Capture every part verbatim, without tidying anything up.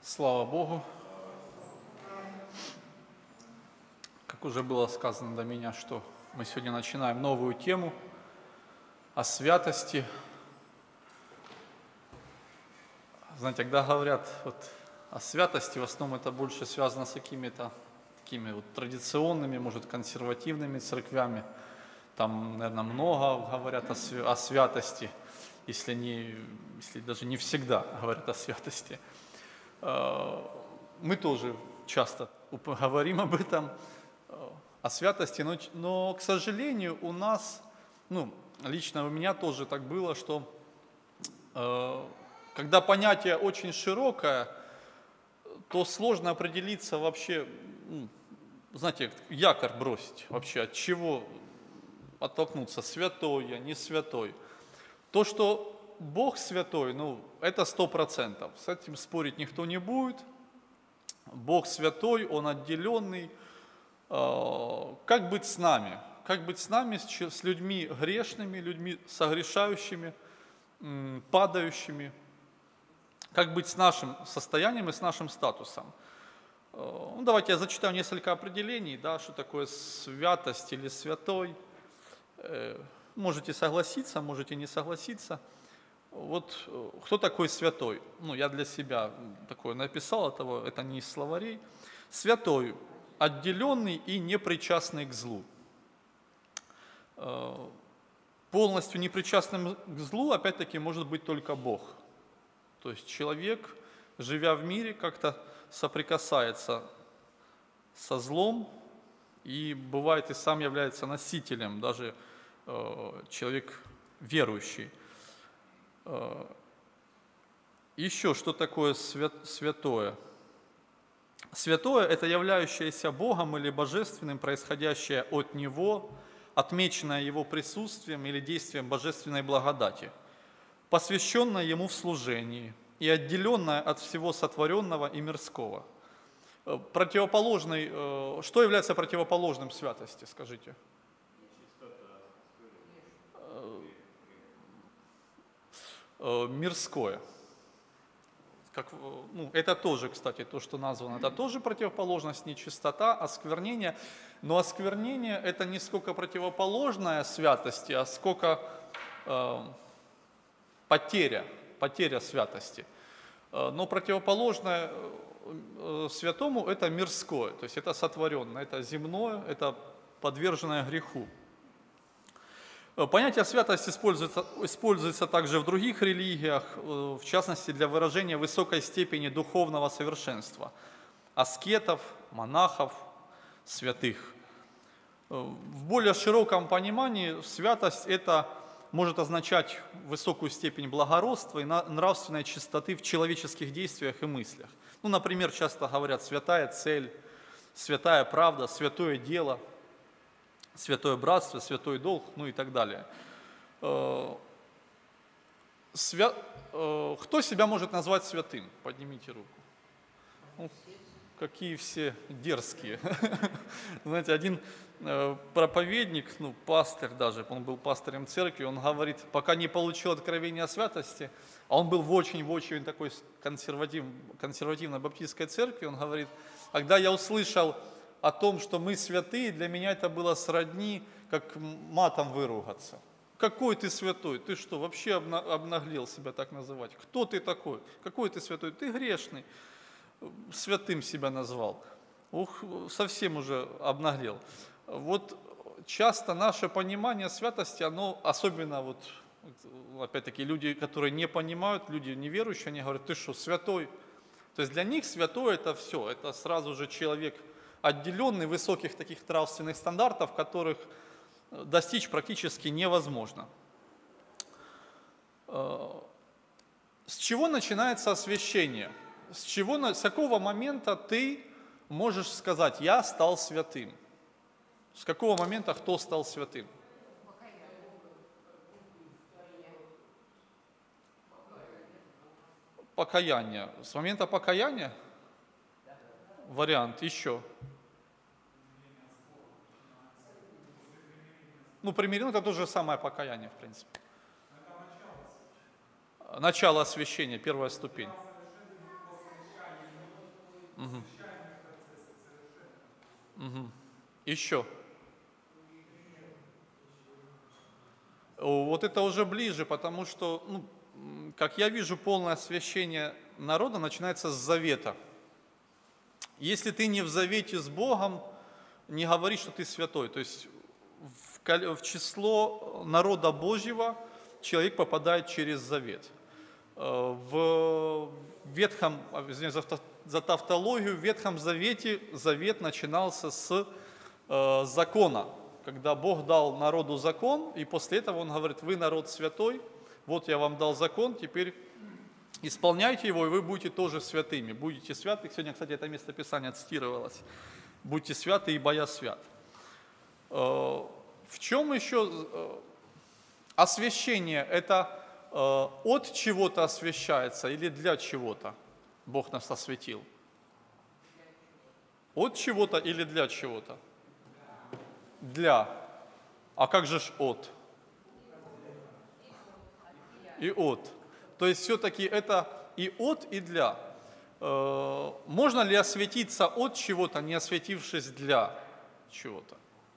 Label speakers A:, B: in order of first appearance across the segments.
A: Слава Богу. Как уже было сказано до меня, что мы сегодня начинаем новую тему о святости. Знаете, когда говорят вот о святости, в основном это больше связано с какими-то такими вот традиционными, может, консервативными церквями. Там, наверное, много говорят о, свя- о святости, если, не, если даже не всегда говорят о святости. Мы тоже часто говорим об этом, о святости, но, но, к сожалению, у нас, ну, лично у меня тоже так было, что э, когда понятие очень широкое, то сложно определиться вообще, ну, знаете, якорь бросить вообще, от чего оттолкнуться, святой я, не святой. То, что Бог святой, ну, это сто процентов, с этим спорить никто не будет. Бог святой, Он отделенный. Как быть с нами? Как быть с нами, с людьми грешными, людьми согрешающими, падающими? Как быть с нашим состоянием и с нашим статусом? Ну, давайте я зачитаю несколько определений, да, что такое святость или святой. Можете согласиться, можете не согласиться. Вот кто такой святой? Ну, я для себя такое написал, этого, это не из словарей. Святой, отделенный и непричастный к злу. Полностью непричастным к злу, опять-таки, может быть только Бог. То есть человек, живя в мире, как-то соприкасается со злом и бывает и сам является носителем, даже э, человек верующий. Еще что такое свят, святое? Святое – это являющееся Богом или божественным, происходящее от Него, отмеченное Его присутствием или действием божественной благодати, посвященное Ему в служении и отделенное от всего сотворенного и мирского. Противоположный, что является противоположным святости, скажите? Мирское. Как, ну, это тоже, кстати, то, что названо, это тоже противоположность, нечистота, осквернение. Но осквернение – это не сколько противоположная святости, а сколько э, потеря, потеря святости. Но противоположное э, святому – это мирское, то есть это сотворенное, это земное, это подверженное греху. Понятие святости используется, используется также в других религиях, в частности для выражения высокой степени духовного совершенства, аскетов, монахов, святых. В более широком понимании святость это может означать высокую степень благородства и нравственной чистоты в человеческих действиях и мыслях. Ну, например, часто говорят святая цель, святая правда, святое дело, святое братство, святой долг, ну и так далее. Свя... Кто себя может назвать святым? Поднимите руку. Ну, какие все дерзкие. Знаете, один проповедник, ну, пастырь даже, он был пастырем церкви, он говорит, пока не получил откровения о святости, а он был в очень-в очень такой консерватив, консервативной баптистской церкви, он говорит, когда я услышал о том, что мы святые, для меня это было сродни, как матом выругаться. Какой ты святой? Ты что, вообще обнаглел себя так называть? Кто ты такой? Какой ты святой? Ты грешный. Святым себя назвал. Ух, совсем уже обнаглел. Вот часто наше понимание святости, оно особенно вот, опять-таки, люди, которые не понимают, люди неверующие, они говорят, ты что, святой? То есть для них святой это все, это сразу же человек отделенный высоких таких нравственных стандартов, которых достичь практически невозможно. С чего начинается освящение? С чего, с какого момента ты можешь сказать, я стал святым? С какого момента кто стал святым? Покаяние. С момента покаяния? Вариант еще. Ну, примирение, это то же самое покаяние, в принципе. Начало освящения, первая ступень. Мгм. Мгм. Еще. О, Вот это уже ближе, потому что, ну, м, как я вижу, полное освящение народа начинается с завета. Если ты не в завете с Богом, не говори, что ты святой. То есть в, кол- в число народа Божьего человек попадает через завет. Э, В Ветхом, а, извиняюсь за авто- за тавтологию, в Ветхом Завете завет начинался с э, закона, когда Бог дал народу закон, и после этого Он говорит: вы народ святой, вот я вам дал закон, теперь исполняйте его, и вы будете тоже святыми. Будете святы. Сегодня, кстати, это место Писания цитировалось. Будьте святы, ибо я свят. Э, В чем еще э, освящение? Это э, от чего-то освящается или для чего-то Бог нас осветил? От чего-то или для чего-то? Для. А как же ж от? И от. То есть все-таки это и от, и для. Э, Можно ли осветиться от чего-то, не осветившись для чего-то?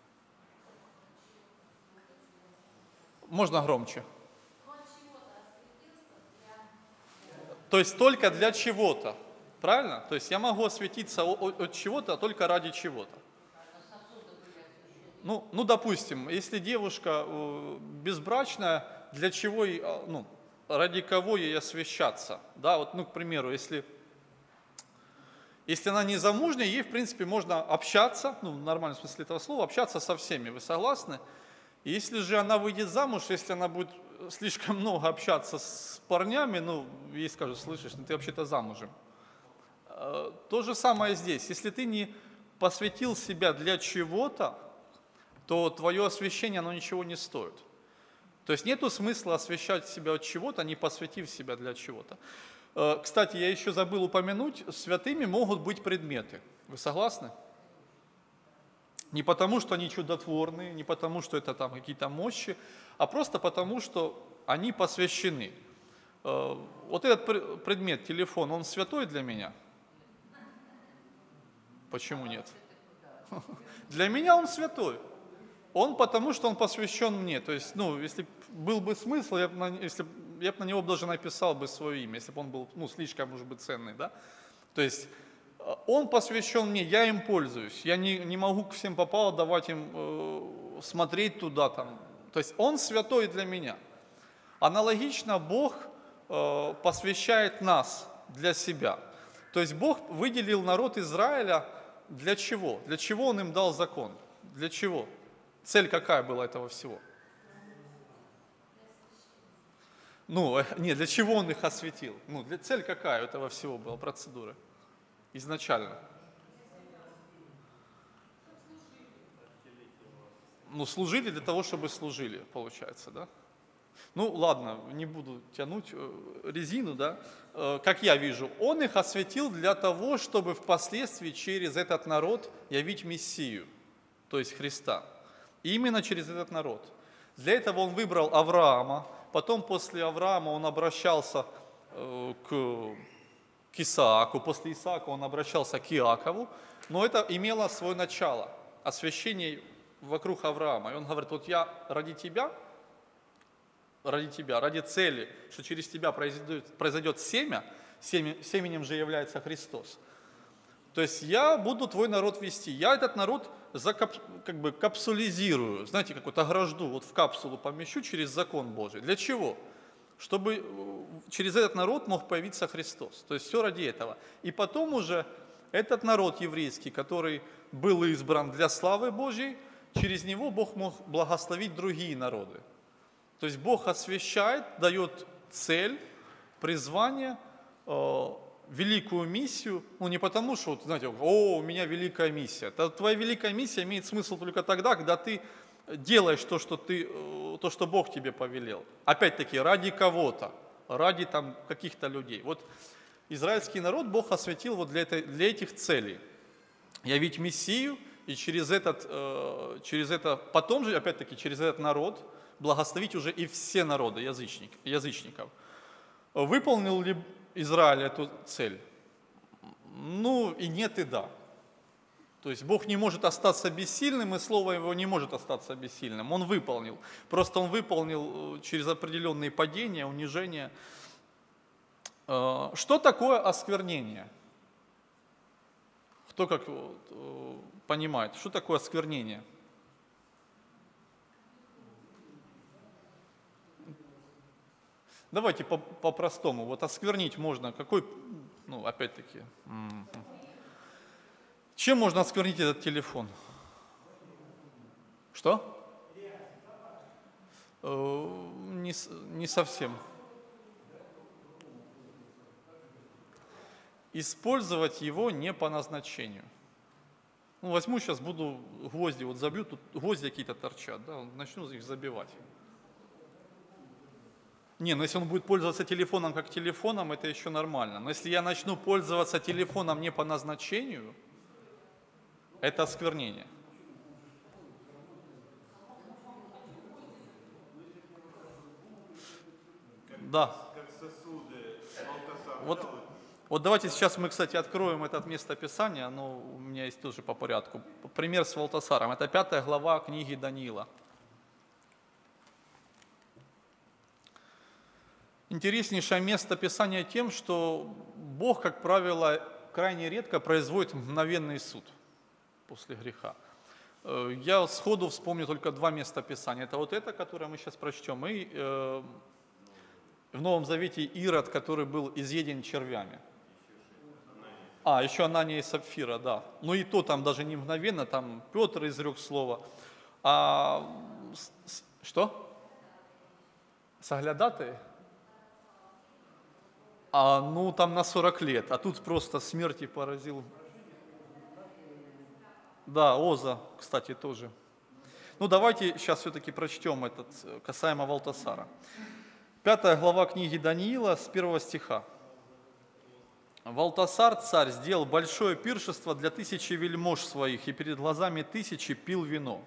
A: Можно громче. То есть только для чего-то. Правильно? То есть я могу осветиться о- о- от чего-то, а только ради чего-то. Ну, ну, допустим, если девушка э, безбрачная, для чего, ей, а, ну, ради кого ей освещаться? Да, вот, ну, к примеру, если, если она не замужняя, ей, в принципе, можно общаться, ну, в нормальном смысле этого слова, общаться со всеми, вы согласны? Если же она выйдет замуж, если она будет слишком много общаться с парнями, ну, ей скажут: слышишь, ну ты вообще-то замужем. Э, То же самое здесь. Если ты не посвятил себя для чего-то, то твое освящение, оно ничего не стоит. То есть нету смысла освящать себя от чего-то, не посвятив себя для чего-то. Э, Кстати, я еще забыл упомянуть, святыми могут быть предметы. Вы согласны? Не потому, что они чудотворные, не потому, что это там какие-то мощи, а просто потому, что они посвящены. Э, Вот этот пр- предмет, телефон, он святой для меня? Почему нет? Для меня он святой. Он потому, что он посвящен мне. То есть, ну, если б был бы смысл, я бы на, если б- я бы на него даже написал бы свое имя, если бы он был, ну, слишком, может быть, ценный, да? То есть, э, он посвящен мне, я им пользуюсь. Я не, не могу к всем попало давать им э, смотреть туда там. То есть, он святой для меня. Аналогично Бог э, посвящает нас для себя. То есть Бог выделил народ Израиля для чего? Для чего Он им дал закон? Для чего? Цель какая была этого всего? Ну, э, не, для чего Он их осветил? Ну, для, цель какая у этого всего была, процедура? Изначально. Ну, служили для того, чтобы служили, получается, да? Ну, ладно, не буду тянуть э, резину, да. Э, Как я вижу, он их осветил для того, чтобы впоследствии через этот народ явить Мессию, то есть Христа. И именно через этот народ. Для этого он выбрал Авраама, потом после Авраама он обращался э, к, к Исааку, после Исаака он обращался к Иакову, но это имело свое начало, освящение вокруг Авраама. И он говорит: вот я ради тебя, ради тебя, ради цели, что через тебя произойдет, произойдет семя, семя, семенем же является Христос. То есть я буду твой народ вести, я этот народ закап, как бы капсулизирую, знаете, как вот огражду, вот в капсулу помещу через закон Божий. Для чего? Чтобы э, через этот народ мог появиться Христос. То есть все ради этого. И потом уже этот народ еврейский, который был избран для славы Божьей, через него Бог мог благословить другие народы. То есть Бог освящает, дает цель, призвание, э, великую миссию, ну не потому, что, вот, знаете, о, у меня великая миссия. Это твоя великая миссия имеет смысл только тогда, когда ты делаешь то, что, ты, э, то, что Бог тебе повелел. Опять-таки, ради кого-то, ради там каких-то людей. Вот израильский народ Бог осветил вот для, этой, для этих целей. Явить Мессию, и через, этот, э, через это, потом же, опять-таки, через этот народ благословить уже и все народы язычник, язычников. Выполнил ли Израиль эту цель? Ну и нет, и да. То есть Бог не может остаться бессильным, и Слово Его не может остаться бессильным. Он выполнил. Просто Он выполнил через определенные падения, унижения. Что такое осквернение? Кто как понимает, что такое осквернение? Давайте по-простому. Вот осквернить можно. Какой, ну, опять-таки... Чем можно осквернить этот телефон? Что? Не, не совсем. Использовать его не по назначению. Ну, возьму сейчас, буду гвозди, вот забью, тут гвозди какие-то торчат, да, начну их забивать. Не, ну если он будет пользоваться телефоном как телефоном, это еще нормально. Но если я начну пользоваться телефоном не по назначению, это осквернение. Да. Вот, вот давайте сейчас мы, кстати, откроем это место Писания, оно у меня есть тоже по порядку. Пример с Валтасаром. Это пятая глава книги Даниила. Интереснейшее место Писания тем, что Бог, как правило, крайне редко производит мгновенный суд после греха. Я сходу вспомню только два места Писания. Это вот это, которое мы сейчас прочтем, и э, в Новом Завете Ирод, который был изъеден червями. А, еще Анания и Сапфира, да. Ну и то там даже не мгновенно, там Петр изрек слово. А что? Соглядатые? А, ну, там на сорок лет, а тут просто смерти поразил. Да, Оза, кстати, тоже. Ну, давайте сейчас все-таки прочтем этот, касаемо Валтасара. Пятая глава книги Даниила с первого стиха. «Валтасар, царь, сделал большое пиршество для тысячи вельмож своих, и перед глазами тысячи пил вино.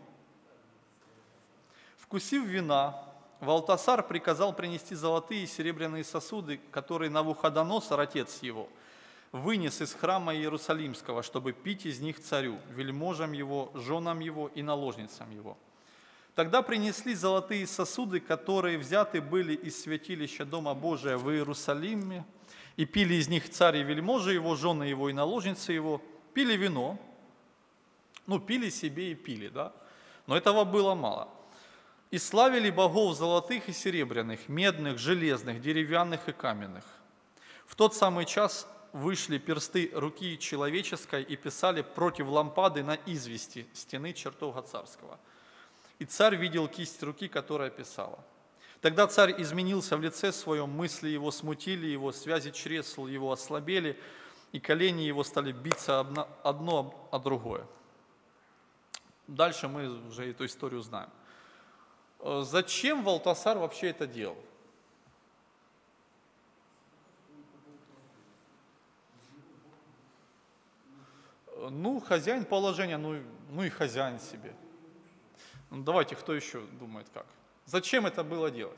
A: Вкусив вина, Валтасар приказал принести золотые и серебряные сосуды, которые Навуходоносор, отец его, вынес из храма Иерусалимского, чтобы пить из них царю, вельможам его, женам его и наложницам его. Тогда принесли золотые сосуды, которые взяты были из святилища Дома Божия в Иерусалиме, и пили из них царь и вельможи его, жены его и наложницы его, пили вино, ну, пили себе и пили, да, но этого было мало. И славили богов золотых и серебряных, медных, железных, деревянных и каменных. В тот самый час вышли персты руки человеческой и писали против лампады на извести стены чертога царского. И царь видел кисть руки, которая писала. Тогда царь изменился в лице своем, мысли его смутили его, связи чресл его ослабели, и колени его стали биться одно о другое. Дальше мы уже эту историю знаем. Зачем Валтасар вообще это делал? Ну, хозяин положения, ну, ну и хозяин себе. Ну, давайте, кто еще думает как? Зачем это было делать?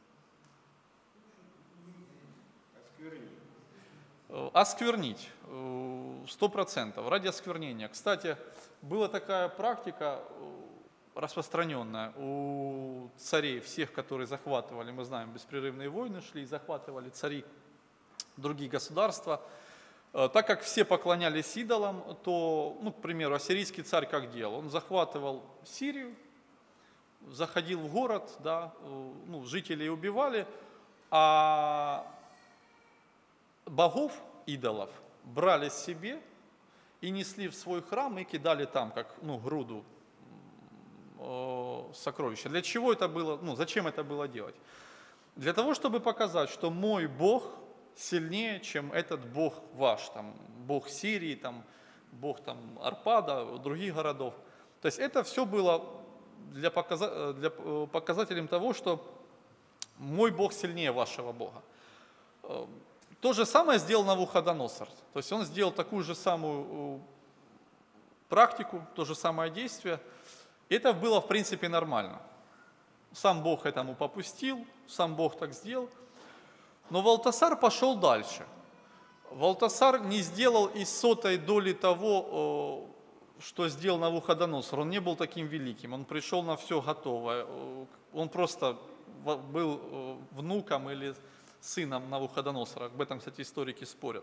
A: Осквернить. Осквернить, сто процентов, ради осквернения. Кстати, была такая практика распространенная у царей, всех, которые захватывали, мы знаем, беспрерывные войны шли, захватывали цари другие государства. Так как все поклонялись идолам, то, ну, к примеру, ассирийский царь как делал? Он захватывал Сирию, заходил в город, да, ну, жителей убивали, а богов, идолов, брали себе и несли в свой храм и кидали там, как, ну, груду э, сокровища. Для чего это было, ну, зачем это было делать? Для того, чтобы показать, что мой Бог сильнее, чем этот Бог ваш, там, Бог Сирии, там, Бог там, Арпада, других городов. То есть это все было для, показа... для показателем того, что мой Бог сильнее вашего Бога. То же самое сделал Навуходоносор. То есть он сделал такую же самую практику, то же самое действие. И это было, в принципе, нормально. Сам Бог этому попустил, сам Бог так сделал. Но Валтасар пошел дальше. Валтасар не сделал и сотой доли того, что сделал Навуходоносор. Он не был таким великим, он пришел на все готовое. Он просто был внуком или сыном Навуходоносора. Об этом, кстати, историки спорят.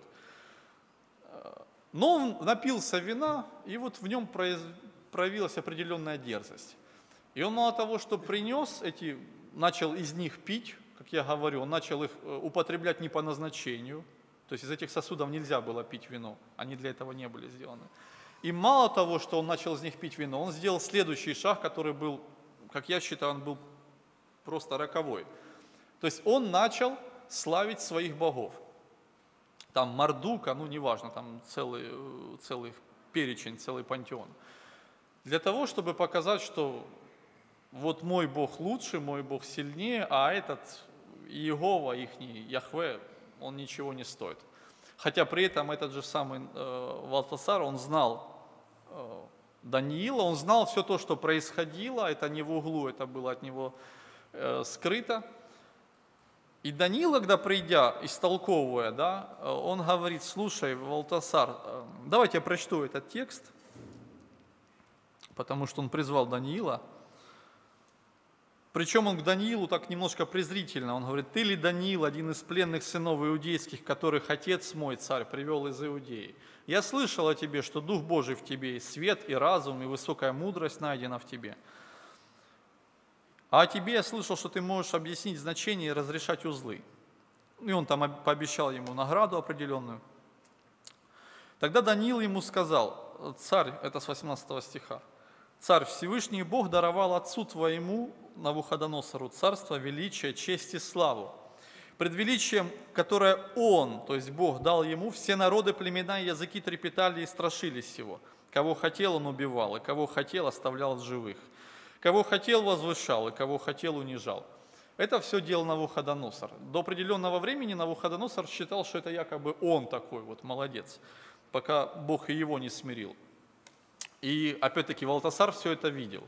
A: Но он напился вина, и вот в нем проявилась определенная дерзость. И он мало того, что принес эти, начал из них пить, как я говорю, он начал их употреблять не по назначению. То есть из этих сосудов нельзя было пить вино, они для этого не были сделаны. И мало того, что он начал из них пить вино, он сделал следующий шаг, который был, как я считаю, он был просто роковой. То есть он начал славить своих богов. Там Мардука, ну неважно, там целый, целый перечень, целый пантеон. Для того, чтобы показать, что вот мой Бог лучше, мой Бог сильнее, а этот Иегова, ихний Яхве, он ничего не стоит. Хотя при этом этот же самый э, Валтасар, он знал э, Даниила, он знал все то, что происходило, это не в углу, это было от него э, скрыто. И Даниил, когда придя, истолковывая, да, он говорит: слушай, Валтасар, давайте я прочту этот текст, потому что он призвал Даниила. Причем он к Даниилу так немножко презрительно, он говорит: ты ли, Даниил, один из пленных сынов иудейских, которых отец мой, царь, привел из Иудеи? Я слышал о тебе, что Дух Божий в тебе, и свет, и разум, и высокая мудрость найдена в тебе. А о тебе я слышал, что ты можешь объяснить значение и разрешать узлы. И он там пообещал ему награду определенную. Тогда Даниил ему сказал: царь, это с восемнадцатого стиха, царь, Всевышний Бог даровал отцу твоему, Навуходоносору, царство, величие, честь и славу. Пред величием, которое он, то есть Бог, дал ему, все народы, племена и языки трепетали и страшились его. Кого хотел, он убивал, и кого хотел, оставлял в живых. Кого хотел, возвышал, и кого хотел, унижал. Это все делал Навуходоносор. До определенного времени Навуходоносор считал, что это якобы он такой вот молодец, пока Бог и его не смирил. И опять-таки Валтасар все это видел.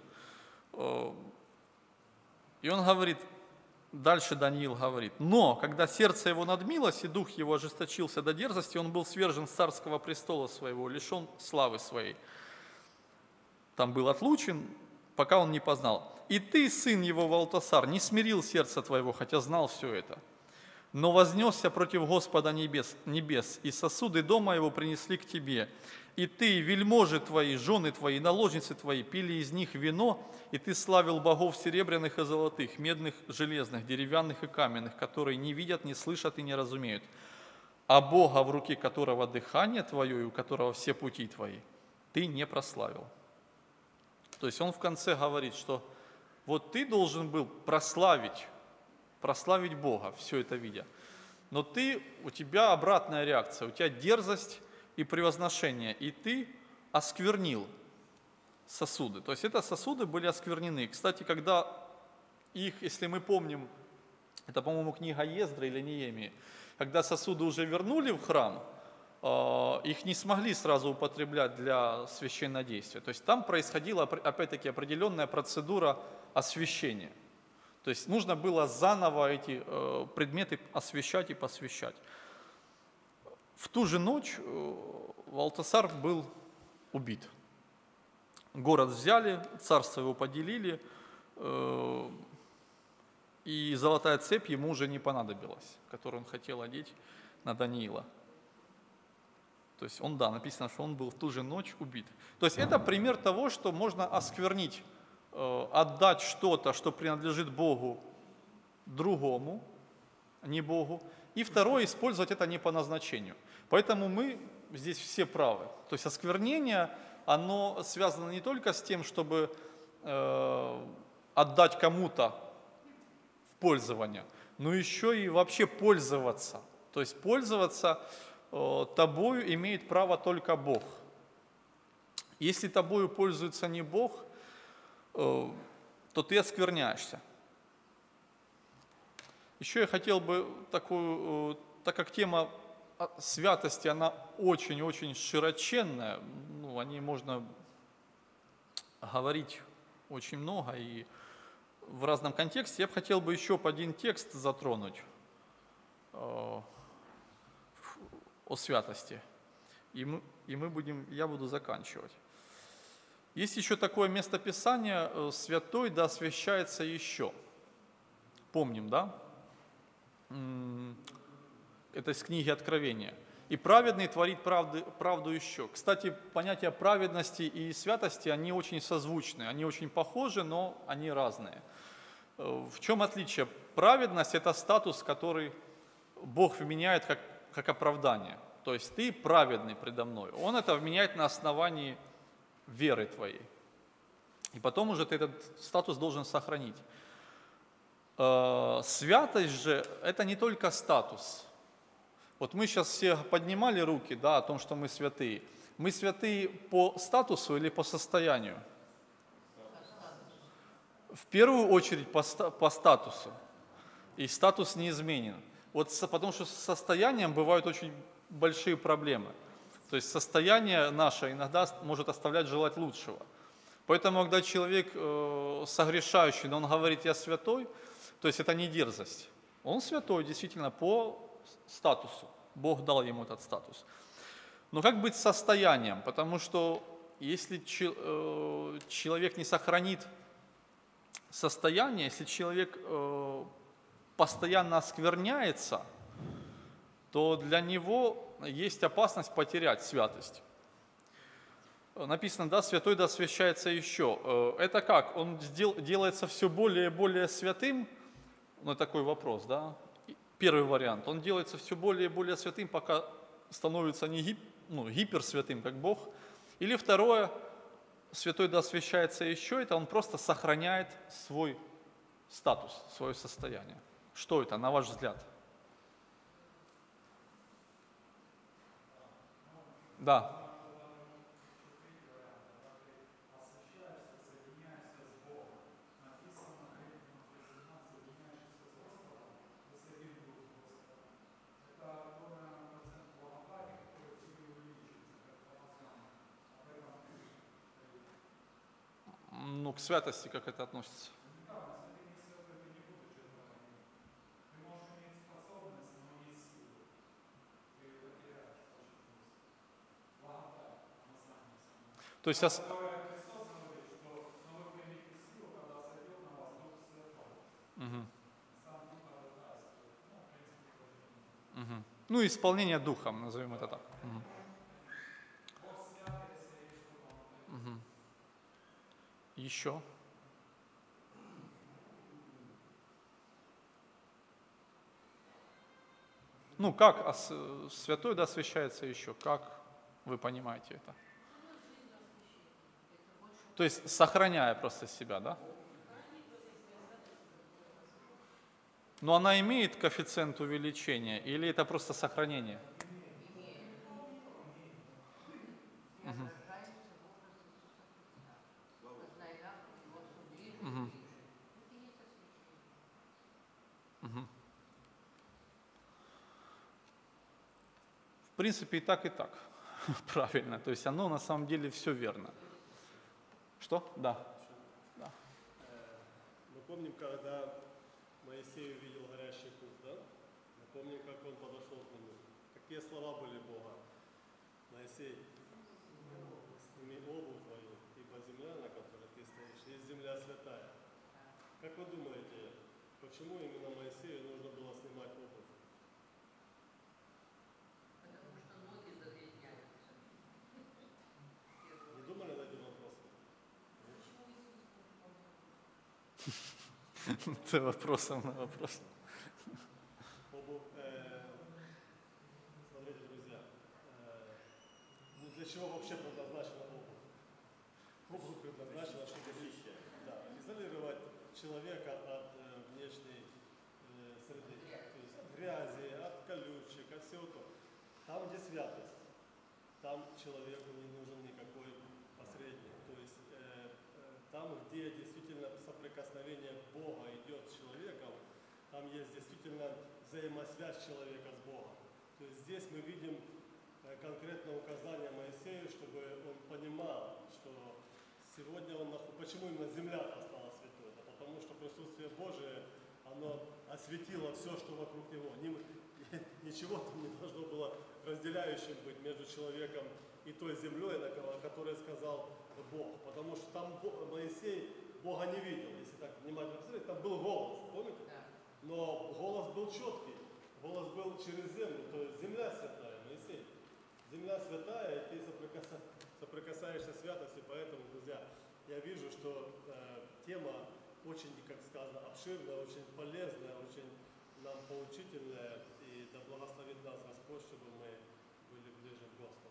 A: И он говорит, дальше Даниил говорит: но когда сердце его надмилось и дух его ожесточился до дерзости, он был свержен с царского престола своего, лишен славы своей. Там был отлучен, пока он не познал. И ты, сын его Валтасар, не смирил сердце твоего, хотя знал все это, но вознесся против Господа небес, небес, и сосуды дома его принесли к тебе. И ты, вельможи твои, жены твои, наложницы твои, пили из них вино, и ты славил богов серебряных и золотых, медных, железных, деревянных и каменных, которые не видят, не слышат и не разумеют. А Бога, в руке которого дыхание твое и у которого все пути твои, ты не прославил. То есть он в конце говорит, что вот ты должен был прославить, прославить Бога, все это видя. Но ты, у тебя обратная реакция, у тебя дерзость и превозношение, и ты осквернил сосуды. То есть это сосуды были осквернены. Кстати, когда их, если мы помним, это, по-моему, книга Ездра или Неемии, когда сосуды уже вернули в храм, их не смогли сразу употреблять для священнодействия. То есть там происходила, опять-таки, определенная процедура освящения. То есть нужно было заново эти предметы освящать и посвящать. В ту же ночь Валтасар был убит. Город взяли, царство его поделили, и золотая цепь ему уже не понадобилась, которую он хотел одеть на Даниила. То есть он, да, написано, что он был в ту же ночь убит. То есть это пример того, что можно осквернить, отдать что-то, что принадлежит Богу, другому, не Богу. И второе, использовать это не по назначению. Поэтому мы здесь все правы. То есть осквернение, оно связано не только с тем, чтобы э, отдать кому-то в пользование, но еще и вообще пользоваться. То есть пользоваться э, тобою имеет право только Бог. Если тобою пользуется не Бог, э, то ты оскверняешься. Еще я хотел бы такую, так как тема святости, она очень-очень широченная, ну, о ней можно говорить очень много и в разном контексте, я бы хотел бы еще по один текст затронуть. о святости. И мы, и мы будем, я буду заканчивать. Есть еще такое местописание: «Святой да освящается еще». Помним, да? Это из книги Откровения. «И праведный творит правды, правду еще». Кстати, понятия праведности и святости, они очень созвучны, они очень похожи, но они разные. В чем отличие? Праведность – это статус, который Бог вменяет как, как оправдание. То есть ты праведный предо мной. Он это вменяет на основании веры твоей. И потом уже ты этот статус должен сохранить. Святость же – это не только статус. Вот мы сейчас все поднимали руки, да, о том, что мы святые. Мы святые по статусу или по состоянию? В первую очередь по, по статусу. И статус неизменен. Вот потому что с состоянием бывают очень большие проблемы. То есть состояние наше иногда может оставлять желать лучшего. Поэтому, когда человек э, согрешающий, но он говорит: «Я святой», то есть это не дерзость. Он святой действительно по статусу. Бог дал ему этот статус. Но как быть с состоянием? Потому что если э, человек не сохранит состояние, если человек э, постоянно оскверняется, то для него есть опасность потерять святость. Написано, да, святой да освящается еще. Это как? Он делается все более и более святым? Ну, такой вопрос, да? Первый вариант. Он делается все более и более святым, пока становится не гип, ну, гиперсвятым, как Бог. Или второе, святой да освящается еще, это он просто сохраняет свой статус, свое состояние. Что это, на ваш взгляд? Да. Ну, к святости как это относится? То есть, ос... угу. Угу. Ну, исполнение духом, назовем это так. Угу. Угу. Еще? Ну, как святой да освящается еще? Как вы понимаете это? То есть, сохраняя просто себя, да? Но она имеет коэффициент увеличения или это просто сохранение? Угу. Угу. Угу. В принципе, и так, и так. Правильно. То есть оно на самом деле все верно. Что? Да. Да.
B: Мы помним, когда Моисей увидел горящий куст, да? Мы помним, как он подошел к нему. Какие слова были Бога? Моисей, сними обувь твою, ибо земля, на которой ты стоишь, есть земля святая. Как вы думаете, почему именно Моисею нужно было снимать обувь?
C: Потому что ноги загрязняются.
B: Не думали над этим вопросом?
A: Это вопросом на вопрос.
B: Обувь, э, смотрите, друзья, э, ну для чего вообще предназначена обувь? Обувь предназначена, чтобы да, изолировать человека от э, внешней э, среды, то есть от грязи, от колючек, от всего того. Там, где святость, там человеку не нужен никакой посредник. То есть э, э, там, где действительно соприкосновение Бога идет с человеком, там есть действительно взаимосвязь человека с Богом. То есть здесь мы видим э, конкретное указание Моисею, чтобы он понимал, что сегодня он нахуй... Почему именно земля стала святой? Да потому что присутствие Божие, оно осветило все, что вокруг него. Ничего там не должно было разделять. разделяющим быть между человеком и той землей, о которой сказал Бог. Потому что там Моисей Бога не видел. Если так внимательно посмотреть, там был голос, помните? Но голос был четкий. Голос был через землю, то есть земля святая, Моисей. Земля святая, и ты соприкаса... соприкасаешься с святостью, поэтому, друзья, я вижу, что э, тема очень, как сказано, обширная, очень полезная, очень нам поучительная, и да благословит нас Господь, чтобы мы были ближе к Господу.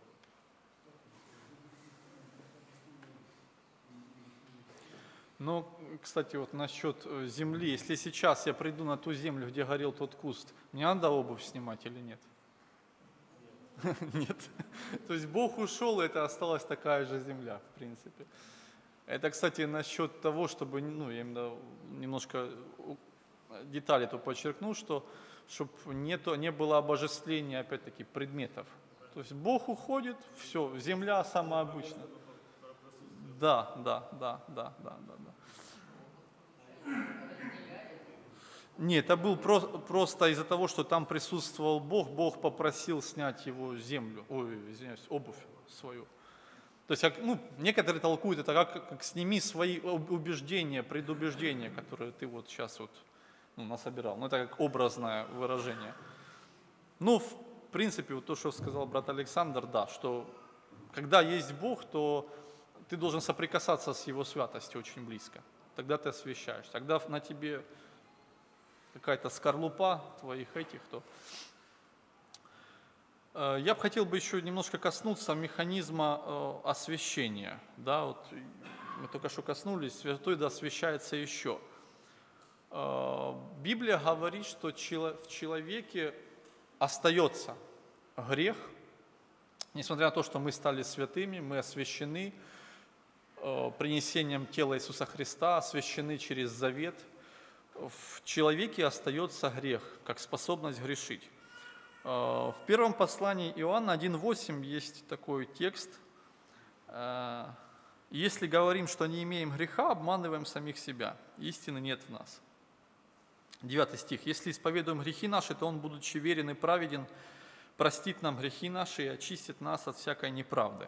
A: Ну, кстати, вот насчет земли. Если сейчас я приду на ту землю, где горел тот куст, мне надо обувь снимать или нет? Нет. То есть Бог ушел, и это осталась такая же земля, в принципе. Это, кстати, насчет того, чтобы, ну, я именно немножко детали эту подчеркну, что чтобы нету, не было обожествления, опять-таки, предметов. То есть Бог уходит, все, земля самая обычная. Да, да, да, да, да, да, да. Нет, это был про, просто из-за того, что там присутствовал Бог, Бог попросил снять его землю, ой, извиняюсь, обувь свою. То есть, как, ну, некоторые толкуют это как, как сними свои убеждения, предубеждения, которые ты вот сейчас вот, ну, насобирал. Ну, это как образное выражение. Ну, в принципе, вот то, что сказал брат Александр, да, что когда есть Бог, то ты должен соприкасаться с Его святостью очень близко. Тогда ты освящаешь. Тогда на тебе какая-то скорлупа твоих этих, то... Я бы хотел бы еще немножко коснуться механизма освящения. Да, вот мы только что коснулись, святой да освящается еще. Библия говорит, что в человеке остается грех, несмотря на то, что мы стали святыми, мы освящены принесением тела Иисуса Христа, освящены через завет. В человеке остается грех, как способность грешить. В первом послании Иоанна один восемь есть такой текст. «Если говорим, что не имеем греха, обманываем самих себя, истины нет в нас». Девятый стих. «Если исповедуем грехи наши, то Он, будучи верен и праведен, простит нам грехи наши и очистит нас от всякой неправды».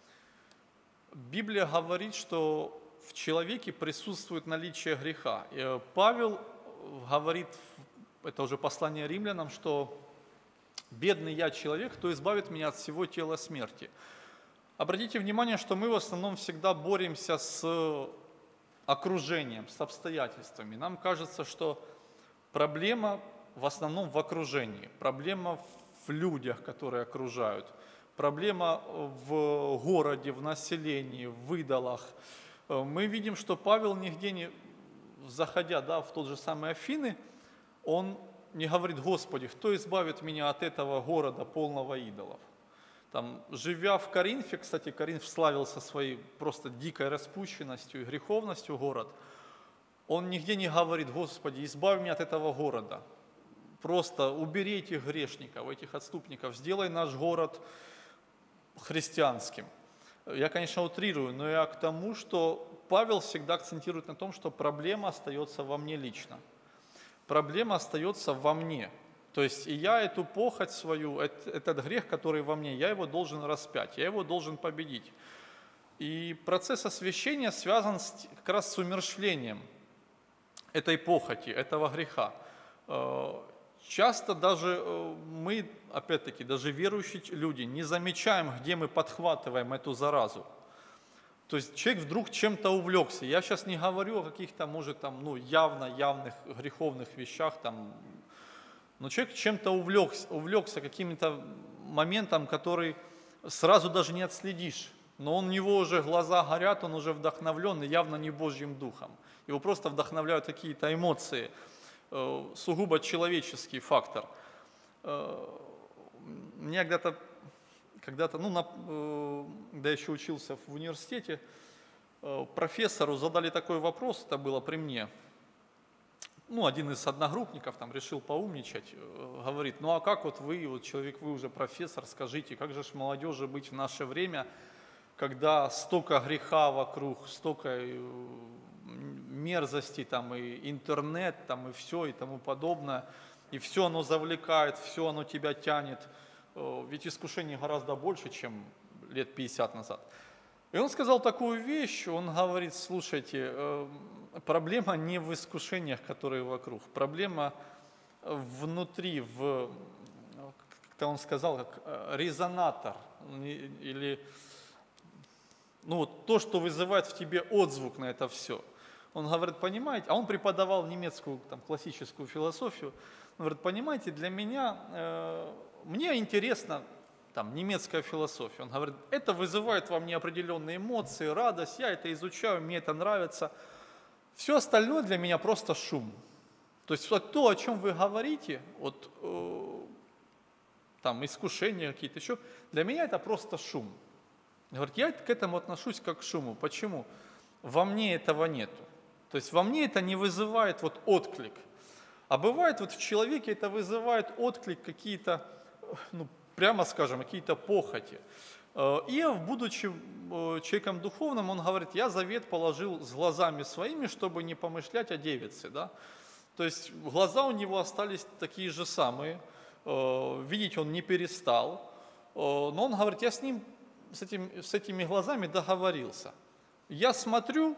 A: Библия говорит, что в человеке присутствует наличие греха. И Павел говорит, это уже послание римлянам, что «бедный я человек, кто избавит меня от всего тела смерти». Обратите внимание, что мы в основном всегда боремся с окружением, с обстоятельствами. Нам кажется, что проблема в основном в окружении, проблема в людях, которые окружают, проблема в городе, в населении, в идолах. Мы видим, что Павел нигде не, заходя, да, в тот же самый Афины, он не говорит: «Господи, кто избавит меня от этого города, полного идолов?» Там, живя в Коринфе, кстати, Коринф славился своей просто дикой распущенностью и греховностью город, он нигде не говорит: «Господи, избавь меня от этого города, просто убери этих грешников, этих отступников, сделай наш город христианским». Я, конечно, утрирую, но я к тому, что Павел всегда акцентирует на том, что проблема остается во мне лично. Проблема остается во мне. То есть и я эту похоть свою, этот грех, который во мне, я его должен распять, я его должен победить. И процесс освящения связан с, как раз с умерщвлением этой похоти, этого греха. Часто даже мы, опять-таки, даже верующие люди, не замечаем, где мы подхватываем эту заразу. То есть человек вдруг чем-то увлекся. Я сейчас не говорю о каких-то, может, там, ну, явно явных греховных вещах, там, но человек чем-то увлекся, увлекся каким-то моментом, который сразу даже не отследишь. Но он, у него уже глаза горят, он уже вдохновлен, и явно не Божьим Духом. Его просто вдохновляют какие-то эмоции, э, сугубо человеческий фактор. Э, мне когда-то, когда-то, ну, на, э, когда я еще учился в университете, э, профессору задали такой вопрос, это было при мне. Ну, один из одногруппников там решил поумничать, говорит: «Ну, а как вот вы, вот человек, вы уже профессор, скажите, как же ж молодежи быть в наше время, когда столько греха вокруг, столько мерзости, там, и интернет, там, и все, и тому подобное, и все оно завлекает, все оно тебя тянет, э, ведь искушений гораздо больше, чем лет пятьдесят назад. И он сказал такую вещь, он говорит, слушайте, э, проблема не в искушениях, которые вокруг, проблема внутри, в, как он сказал, как резонатор, или ну, вот то, что вызывает в тебе отзвук на это все. Он говорит, понимаете, а он преподавал немецкую там, классическую философию, он говорит, понимаете, для меня, э, мне интересно там, немецкая философия. Он говорит, это вызывает во мне определенные эмоции, радость, я это изучаю, мне это нравится. Все остальное для меня просто шум. То есть вот то, о чем вы говорите, вот, э, там искушения какие-то еще, для меня это просто шум. Говорит, я к этому отношусь как к шуму. Почему? Во мне этого нету. То есть во мне это не вызывает вот отклик. А бывает вот в человеке это вызывает отклик какие-то, ну, прямо скажем, какие-то похоти. Иов, будучи человеком духовным, он говорит, я завет положил с глазами своими, чтобы не помышлять о девице. Да? То есть глаза у него остались такие же самые, видеть он не перестал, но он говорит, я с ним, с, этим, с этими глазами договорился. Я смотрю,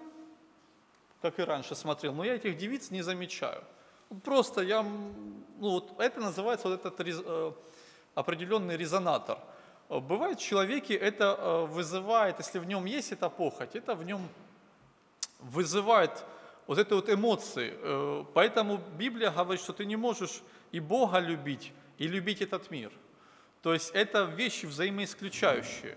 A: как и раньше смотрел, но я этих девиц не замечаю. Просто я, ну вот это называется вот этот э, определенный резонатор. Бывает в человеке это э, вызывает, если в нем есть эта похоть, это в нем вызывает вот эти вот эмоции. Э, поэтому Библия говорит, что ты не можешь и Бога любить, и любить этот мир. То есть это вещи взаимоисключающие.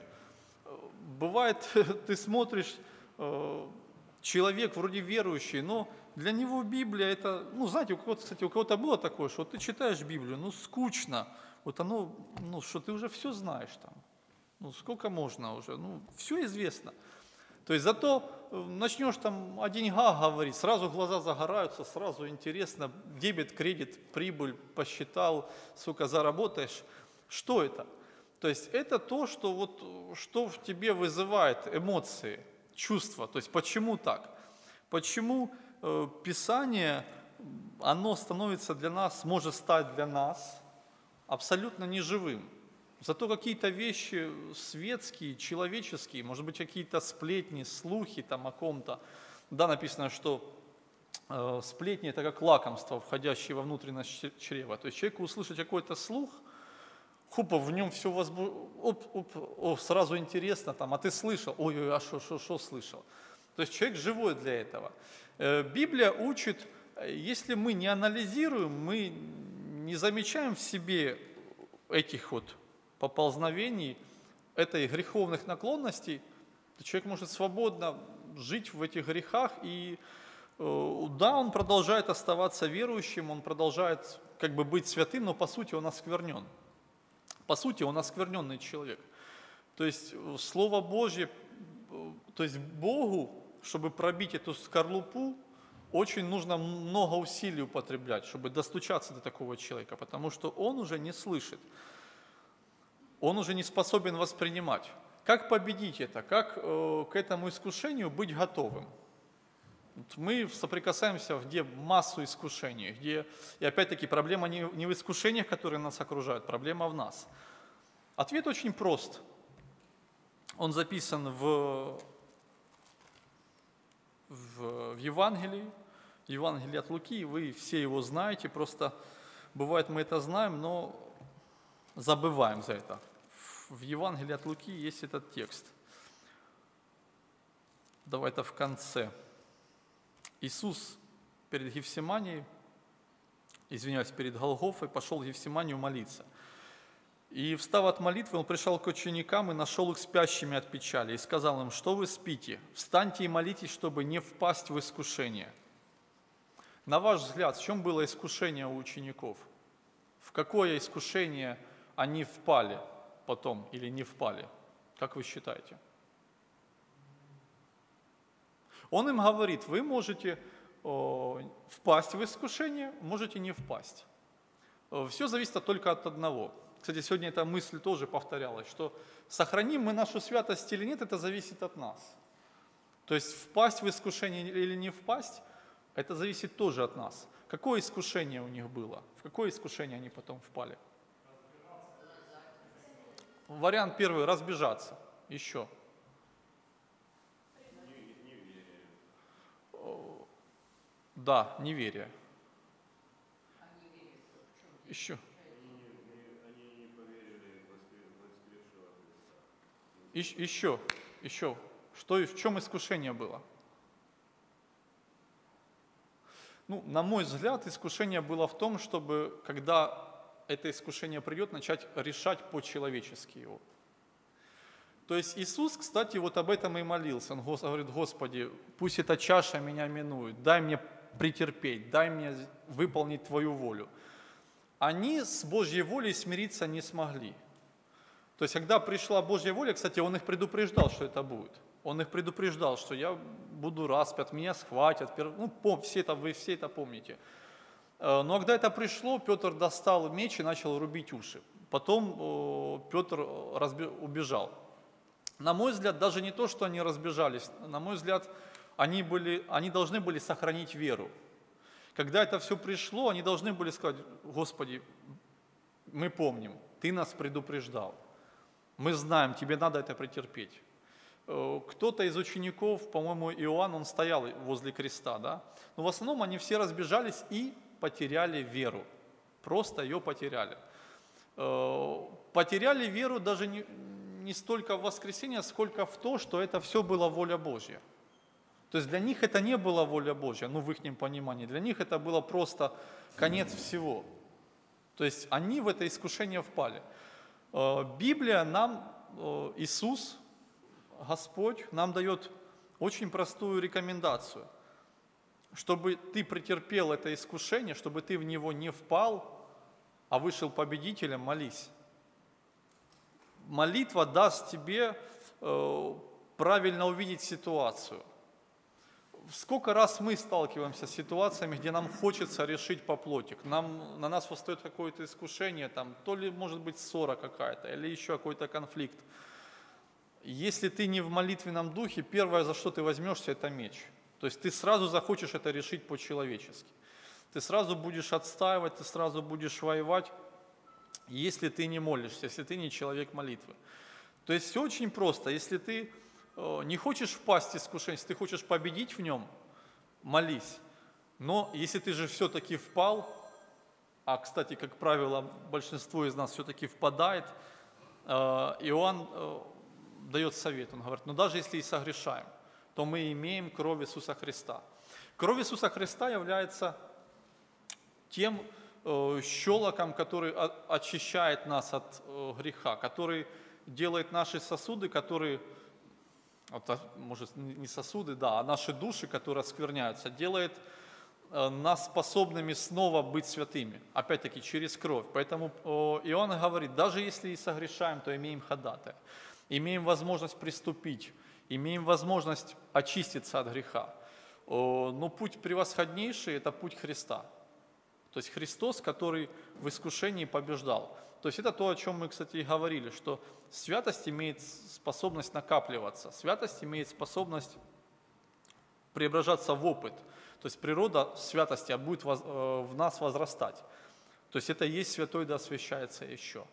A: Бывает, ты смотришь, э, человек вроде верующий, но для него Библия это, ну знаете, у кого-то, кстати, у кого-то было такое, что ты читаешь Библию, ну скучно, вот оно, ну что ты уже все знаешь там, ну сколько можно уже, ну все известно. То есть зато начнешь там о деньгах говорить, сразу глаза загораются, сразу интересно, дебет, кредит, прибыль, посчитал, сколько заработаешь. Что это? То есть это то, что, вот, что в тебе вызывает эмоции, чувства. То есть почему так? Почему э, Писание, оно становится для нас, может стать для нас абсолютно неживым? Зато какие-то вещи светские, человеческие, может быть, какие-то сплетни, слухи там о ком-то. Да, написано, что э, сплетни – это как лакомство, входящее во внутренность чрева. То есть человеку услышать какой-то слух, хупа, в нем все возбу... оп, оп, оп, сразу интересно, там, а ты слышал? Ой-ой, а что, что, что слышал? То есть человек живой для этого. Э, Библия учит, если мы не анализируем, мы не замечаем в себе этих вот поползновений, этой греховных наклонностей, то человек может свободно жить в этих грехах, и э, да, он продолжает оставаться верующим, он продолжает как бы быть святым, но по сути он осквернен. По сути он оскверненный человек. То есть Слово Божье, то есть Богу, чтобы пробить эту скорлупу, очень нужно много усилий употреблять, чтобы достучаться до такого человека, потому что он уже не слышит. Он уже не способен воспринимать. Как победить это? Как э, к этому искушению быть готовым? Вот мы соприкасаемся, где массу искушений, где, и опять-таки проблема не, не в искушениях, которые нас окружают, проблема в нас. Ответ очень прост. Он записан в, в, в Евангелии, Евангелие от Луки, вы все его знаете, просто бывает мы это знаем, но забываем за это. В Евангелии от Луки есть этот текст. Давай это в конце. Иисус перед Гефсиманией, извиняюсь, перед Голгофой, пошел в Гефсиманию молиться. И встав от молитвы, он пришел к ученикам и нашел их спящими от печали, и сказал им, что вы спите, встаньте и молитесь, чтобы не впасть в искушение. На ваш взгляд, в чем было искушение у учеников? В какое искушение они впали потом или не впали? Как вы считаете? Он им говорит, вы можете о, впасть в искушение, можете не впасть. Все зависит только от одного. Кстати, сегодня эта мысль тоже повторялась, что сохраним мы нашу святость или нет, это зависит от нас. То есть впасть в искушение или не впасть, это зависит тоже от нас. Какое искушение у них было? В какое искушение они потом впали? Вариант первый – разбежаться. Еще. Да, неверие. Еще. Еще, еще. Что и в чем искушение было? Ну, на мой взгляд, искушение было в том, чтобы, когда это искушение придет, начать решать по-человечески его. То есть Иисус, кстати, вот об этом и молился. Он говорит: Господи, пусть эта чаша меня минует, дай мне претерпеть, дай мне выполнить Твою волю. Они с Божьей волей смириться не смогли. То есть, когда пришла Божья воля, кстати, Он их предупреждал, что это будет. Он их предупреждал, что я буду распят, меня схватят. Ну, все это, вы все это помните. Но когда это пришло, Петр достал меч и начал рубить уши. Потом Петр убежал. На мой взгляд, даже не то, что они разбежались, на мой взгляд, они, были, они должны были сохранить веру. Когда это все пришло, они должны были сказать: Господи, мы помним, Ты нас предупреждал, мы знаем, Тебе надо это претерпеть. Кто-то из учеников, по-моему, Иоанн, он стоял возле креста, да? Но в основном они все разбежались и потеряли веру, просто ее потеряли. Потеряли веру даже не, не столько в воскресенье, сколько в то, что это все была воля Божья. То есть для них это не была воля Божья, ну в их понимании, для них это было просто конец всего. То есть они в это искушение впали. Библия нам, Иисус, Господь, нам дает очень простую рекомендацию. Чтобы ты претерпел это искушение, чтобы ты в него не впал, а вышел победителем, молись. Молитва даст тебе правильно увидеть ситуацию. Сколько раз мы сталкиваемся с ситуациями, где нам хочется решить по плоти, нам, на нас восстает какое-то искушение, там, то ли может быть ссора какая-то, или еще какой-то конфликт. Если ты не в молитвенном духе, первое, за что ты возьмешься, это меч. То есть ты сразу захочешь это решить по-человечески. Ты сразу будешь отстаивать, ты сразу будешь воевать, если ты не молишься, если ты не человек молитвы. То есть все очень просто. Если ты не хочешь впасть в искушение, если ты хочешь победить в нем, молись. Но если ты же все-таки впал, а, кстати, как правило, большинство из нас все-таки впадает, Иоанн дает совет, он говорит: но даже если и согрешаем, то мы имеем кровь Иисуса Христа. Кровь Иисуса Христа является тем щелоком, который очищает нас от греха, который делает наши сосуды, которые... может, не сосуды, да, а наши души, которые оскверняются, делает нас способными снова быть святыми, опять-таки через кровь. Поэтому Иоанн говорит: даже если и согрешаем, то имеем ходатая, имеем возможность приступить, имеем возможность очиститься от греха. Но путь превосходнейший – это путь Христа. То есть Христос, который в искушении побеждал. То есть это то, о чем мы, кстати, и говорили, что святость имеет способность накапливаться, святость имеет способность преображаться в опыт. То есть природа святости будет в нас возрастать. То есть это и есть святой, да освящается еще.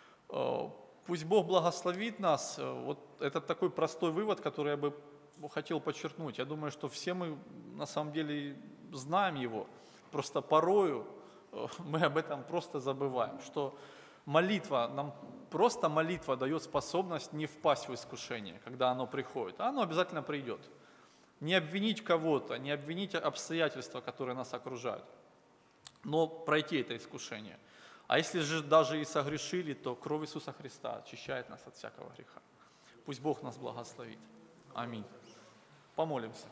A: Пусть Бог благословит нас. Вот это такой простой вывод, который я бы хотел подчеркнуть. Я думаю, что все мы на самом деле знаем его. Просто порою мы об этом просто забываем, что молитва, нам просто молитва дает способность не впасть в искушение, когда оно приходит. А оно обязательно придет. Не обвинить кого-то, не обвинить обстоятельства, которые нас окружают, но пройти это искушение. А если же даже и согрешили, то кровь Иисуса Христа очищает нас от всякого греха. Пусть Бог нас благословит. Аминь. Помолимся.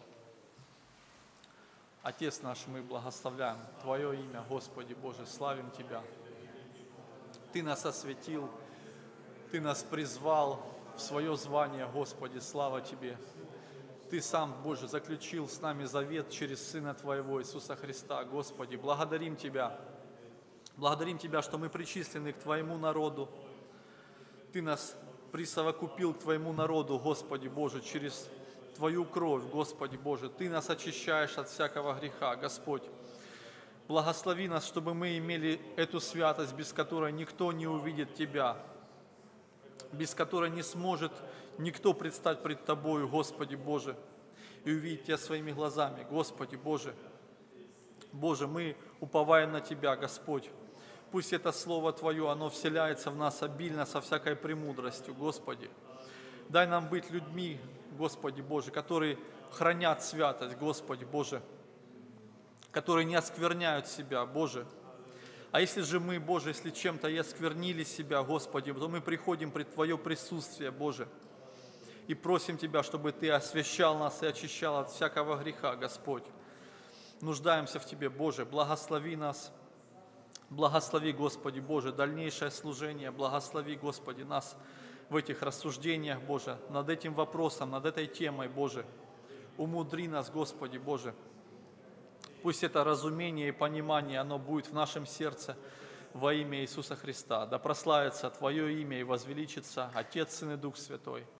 A: Отец наш, мы благословляем Твое имя, Господи Боже, славим Тебя. Ты нас осветил, Ты нас призвал в свое звание, Господи, слава Тебе. Ты сам, Боже, заключил с нами завет через Сына Твоего Иисуса Христа. Господи, благодарим Тебя. Благодарим Тебя, что мы причислены к Твоему народу. Ты нас присовокупил к Твоему народу, Господи Боже, через Твою кровь, Господи Боже. Ты нас очищаешь от всякого греха, Господь. Благослови нас, чтобы мы имели эту святость, без которой никто не увидит Тебя. без которой не сможет никто предстать пред Тобою, Господи Боже, и увидеть Тебя своими глазами, Господи Боже. Боже, мы уповаем на Тебя, Господь. Пусть это Слово Твое, оно вселяется в нас обильно, со всякой премудростью, Господи. Дай нам быть людьми, Господи Боже, которые хранят святость, Господи Боже, которые не оскверняют себя, Боже. А если же мы, Боже, если чем-то и осквернили себя, Господи, то мы приходим пред Твое присутствие, Боже, и просим Тебя, чтобы Ты освящал нас и очищал от всякого греха, Господь. Нуждаемся в Тебе, Боже, благослови нас, благослови, Господи Боже, дальнейшее служение, благослови, Господи, нас в этих рассуждениях, Боже, над этим вопросом, над этой темой, Боже. Умудри нас, Господи Боже. Пусть это разумение и понимание, оно будет в нашем сердце во имя Иисуса Христа. Да прославится Твое имя и возвеличится Отец, Сын и Дух Святой.